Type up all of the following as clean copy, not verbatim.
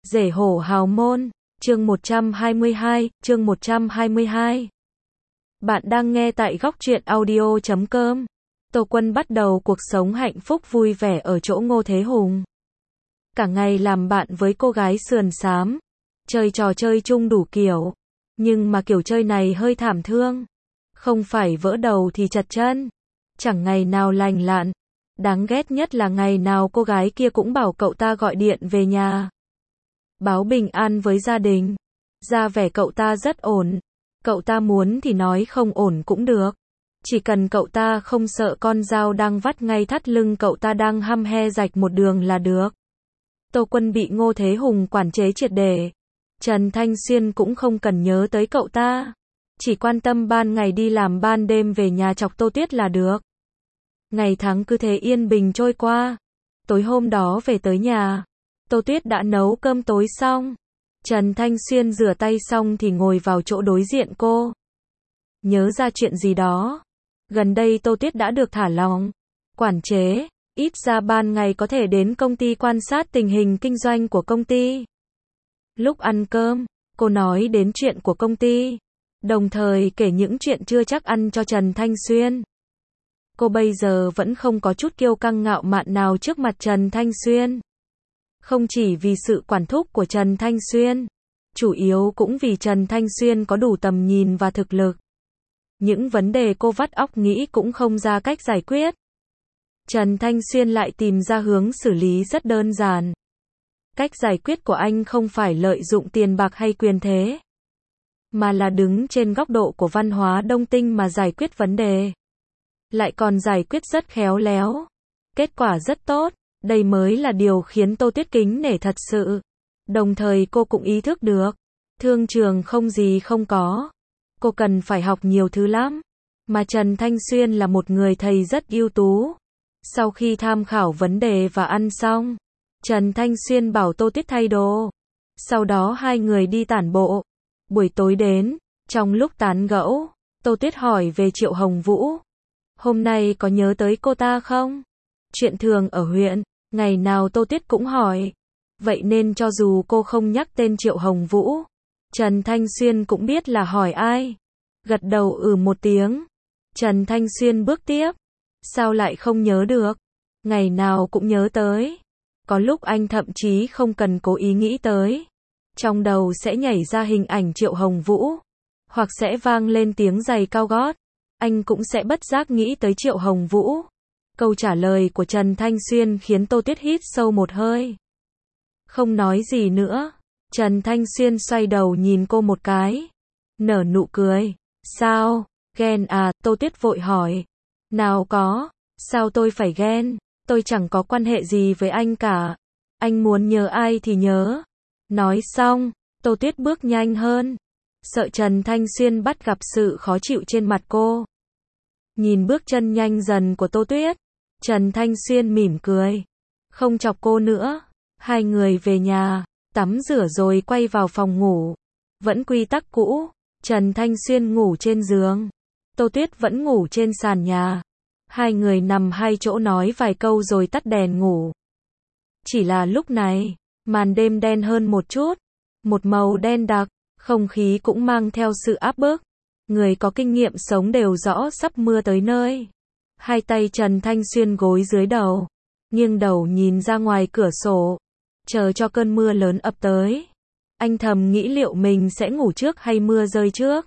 Rể hổ hào môn, chương 122. Bạn đang nghe tại góc truyện audio.com. Tô Quân bắt đầu cuộc sống hạnh phúc vui vẻ ở chỗ Ngô Thế Hùng. Cả ngày làm bạn với cô gái sườn xám, chơi trò chơi chung đủ kiểu. Nhưng mà kiểu chơi này hơi thảm thương. Không phải vỡ đầu thì chật chân. Chẳng ngày nào lành lặn. Đáng ghét nhất là ngày nào cô gái kia cũng bảo cậu ta gọi điện về nhà. Báo bình an với gia đình. Ra vẻ cậu ta rất ổn. Cậu ta muốn thì nói không ổn cũng được. Chỉ cần cậu ta không sợ con dao đang vắt ngay thắt lưng cậu ta đang hăm he rạch một đường là được. Tô Quân bị Ngô Thế Hùng quản chế triệt để. Trần Thanh Xuyên cũng không cần nhớ tới cậu ta. Chỉ quan tâm ban ngày đi làm ban đêm về nhà chọc Tô Tuyết là được. Ngày tháng cứ thế yên bình trôi qua. Tối hôm đó về tới nhà. Tô Tuyết đã nấu cơm tối xong. Trần Thanh Xuyên rửa tay xong thì ngồi vào chỗ đối diện cô. Nhớ ra chuyện gì đó. Gần đây Tô Tuyết đã được thả lỏng. Quản chế. Ít ra ban ngày có thể đến công ty quan sát tình hình kinh doanh của công ty. Lúc ăn cơm, cô nói đến chuyện của công ty. Đồng thời kể những chuyện chưa chắc ăn cho Trần Thanh Xuyên. Cô bây giờ vẫn không có chút kiêu căng ngạo mạn nào trước mặt Trần Thanh Xuyên. Không chỉ vì sự quản thúc của Trần Thanh Xuyên, chủ yếu cũng vì Trần Thanh Xuyên có đủ tầm nhìn và thực lực. Những vấn đề cô vắt óc nghĩ cũng không ra cách giải quyết. Trần Thanh Xuyên lại tìm ra hướng xử lý rất đơn giản. Cách giải quyết của anh không phải lợi dụng tiền bạc hay quyền thế, mà là đứng trên góc độ của văn hóa Đông Tinh mà giải quyết vấn đề. Lại còn giải quyết rất khéo léo. Kết quả rất tốt. Đây mới là điều khiến Tô Tuyết kính nể thật sự. Đồng thời cô cũng ý thức được. Thương trường không gì không có. Cô cần phải học nhiều thứ lắm. Mà Trần Thanh Xuyên là một người thầy rất ưu tú. Sau khi tham khảo vấn đề và ăn xong, Trần Thanh Xuyên bảo Tô Tuyết thay đồ. Sau đó hai người đi tản bộ. Buổi tối đến, trong lúc tán gẫu, Tô Tuyết hỏi về Triệu Hồng Vũ. Hôm nay có nhớ tới cô ta không? Chuyện thường ở huyện, ngày nào Tô Tuyết cũng hỏi. Vậy nên cho dù cô không nhắc tên Triệu Hồng Vũ, Trần Thanh Xuyên cũng biết là hỏi ai. Gật đầu một tiếng. Trần Thanh Xuyên bước tiếp. Sao lại không nhớ được? Ngày nào cũng nhớ tới. Có lúc anh thậm chí không cần cố ý nghĩ tới. Trong đầu sẽ nhảy ra hình ảnh Triệu Hồng Vũ. Hoặc sẽ vang lên tiếng giày cao gót. Anh cũng sẽ bất giác nghĩ tới Triệu Hồng Vũ. Câu trả lời của Trần Thanh Xuyên khiến Tô Tuyết hít sâu một hơi. Không nói gì nữa. Trần Thanh Xuyên xoay đầu nhìn cô một cái. Nở nụ cười. Sao? Ghen à? Tô Tuyết vội hỏi. Nào có. Sao tôi phải ghen? Tôi chẳng có quan hệ gì với anh cả. Anh muốn nhớ ai thì nhớ. Nói xong, Tô Tuyết bước nhanh hơn. Sợ Trần Thanh Xuyên bắt gặp sự khó chịu trên mặt cô. Nhìn bước chân nhanh dần của Tô Tuyết, Trần Thanh Xuyên mỉm cười. Không chọc cô nữa. Hai người về nhà, tắm rửa rồi quay vào phòng ngủ. Vẫn quy tắc cũ, Trần Thanh Xuyên ngủ trên giường. Tô Tuyết vẫn ngủ trên sàn nhà. Hai người nằm hai chỗ nói vài câu rồi tắt đèn ngủ. Chỉ là lúc này, màn đêm đen hơn một chút. Một màu đen đặc, không khí cũng mang theo sự áp bức. Người có kinh nghiệm sống đều rõ sắp mưa tới nơi. Hai tay Trần Thanh Xuyên gối dưới đầu, nghiêng đầu nhìn ra ngoài cửa sổ, chờ cho cơn mưa lớn ập tới. Anh thầm nghĩ liệu mình sẽ ngủ trước hay mưa rơi trước.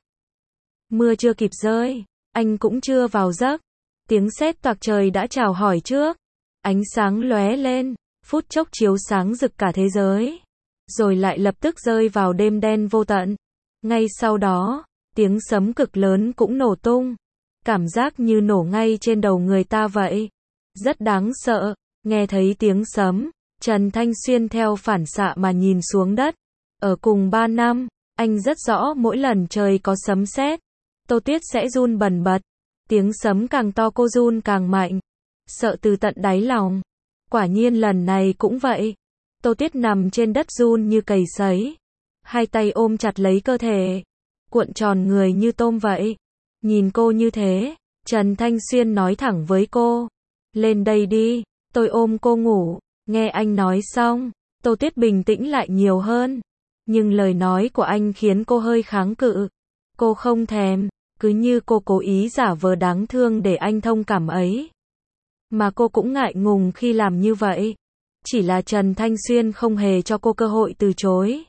Mưa chưa kịp rơi, anh cũng chưa vào giấc. Tiếng sét toạc trời đã chào hỏi trước. Ánh sáng lóe lên, phút chốc chiếu sáng rực cả thế giới. Rồi lại lập tức rơi vào đêm đen vô tận. Ngay sau đó, tiếng sấm cực lớn cũng nổ tung. Cảm giác như nổ ngay trên đầu người ta vậy. Rất đáng sợ. Nghe thấy tiếng sấm, Trần Thanh Xuyên theo phản xạ mà nhìn xuống đất. Ở cùng 3 năm, anh rất rõ mỗi lần trời có sấm sét, Tô Tuyết sẽ run bần bật. Tiếng sấm càng to cô run càng mạnh. Sợ từ tận đáy lòng. Quả nhiên lần này cũng vậy. Tô Tuyết nằm trên đất run như cầy sấy. Hai tay ôm chặt lấy cơ thể. Cuộn tròn người như tôm vậy. Nhìn cô như thế, Trần Thanh Xuyên nói thẳng với cô. Lên đây đi, tôi ôm cô ngủ. Nghe anh nói xong, Tô Tuyết bình tĩnh lại nhiều hơn. Nhưng lời nói của anh khiến cô hơi kháng cự. Cô không thèm, cứ như cô cố ý giả vờ đáng thương để anh thông cảm ấy. Mà cô cũng ngại ngùng khi làm như vậy. Chỉ là Trần Thanh Xuyên không hề cho cô cơ hội từ chối.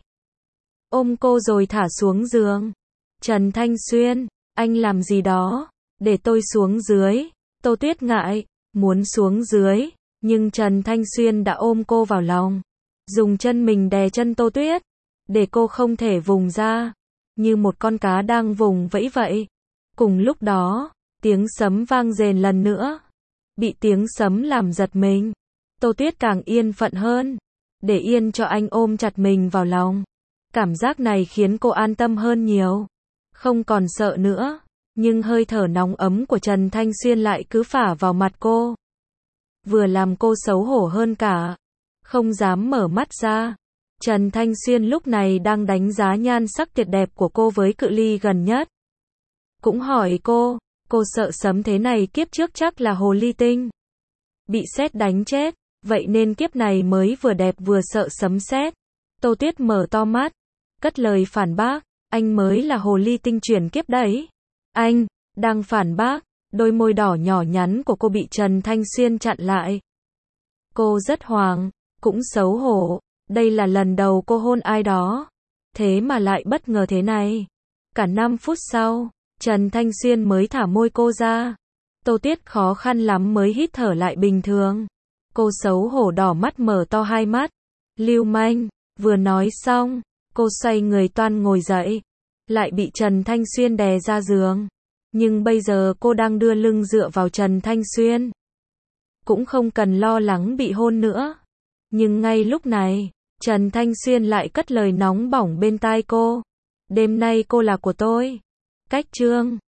Ôm cô rồi thả xuống giường. Trần Thanh Xuyên, anh làm gì đó? Để tôi xuống dưới. Tô Tuyết ngại, muốn xuống dưới. Nhưng Trần Thanh Xuyên đã ôm cô vào lòng. Dùng chân mình đè chân Tô Tuyết. Để cô không thể vùng ra. Như một con cá đang vùng vẫy vậy. Cùng lúc đó, tiếng sấm vang rền lần nữa. Bị tiếng sấm làm giật mình. Tô Tuyết càng yên phận hơn. Để yên cho anh ôm chặt mình vào lòng. Cảm giác này khiến cô an tâm hơn nhiều. Không còn sợ nữa. Nhưng hơi thở nóng ấm của Trần Thanh Xuyên lại cứ phả vào mặt cô. Vừa làm cô xấu hổ hơn cả. Không dám mở mắt ra. Trần Thanh Xuyên lúc này đang đánh giá nhan sắc tuyệt đẹp của cô với cự ly gần nhất. Cũng hỏi cô sợ sấm thế này kiếp trước chắc là hồ ly tinh. Bị sét đánh chết, vậy nên kiếp này mới vừa đẹp vừa sợ sấm sét. Tô Tuyết mở to mắt, cất lời phản bác, anh mới là hồ ly tinh chuyển kiếp đấy. Anh, đang phản bác, đôi môi đỏ nhỏ nhắn của cô bị Trần Thanh Xuyên chặn lại. Cô rất hoảng, cũng xấu hổ, đây là lần đầu cô hôn ai đó. Thế mà lại bất ngờ thế này. Cả 5 phút sau, Trần Thanh Xuyên mới thả môi cô ra. Tô Tuyết khó khăn lắm mới hít thở lại bình thường. Cô xấu hổ đỏ mắt mở to hai mắt. Lưu manh, vừa nói xong, cô xoay người toan ngồi dậy. Lại bị Trần Thanh Xuyên đè ra giường. Nhưng bây giờ cô đang đưa lưng dựa vào Trần Thanh Xuyên. Cũng không cần lo lắng bị hôn nữa. Nhưng ngay lúc này, Trần Thanh Xuyên lại cất lời nóng bỏng bên tai cô. Đêm nay cô là của tôi. Cách chương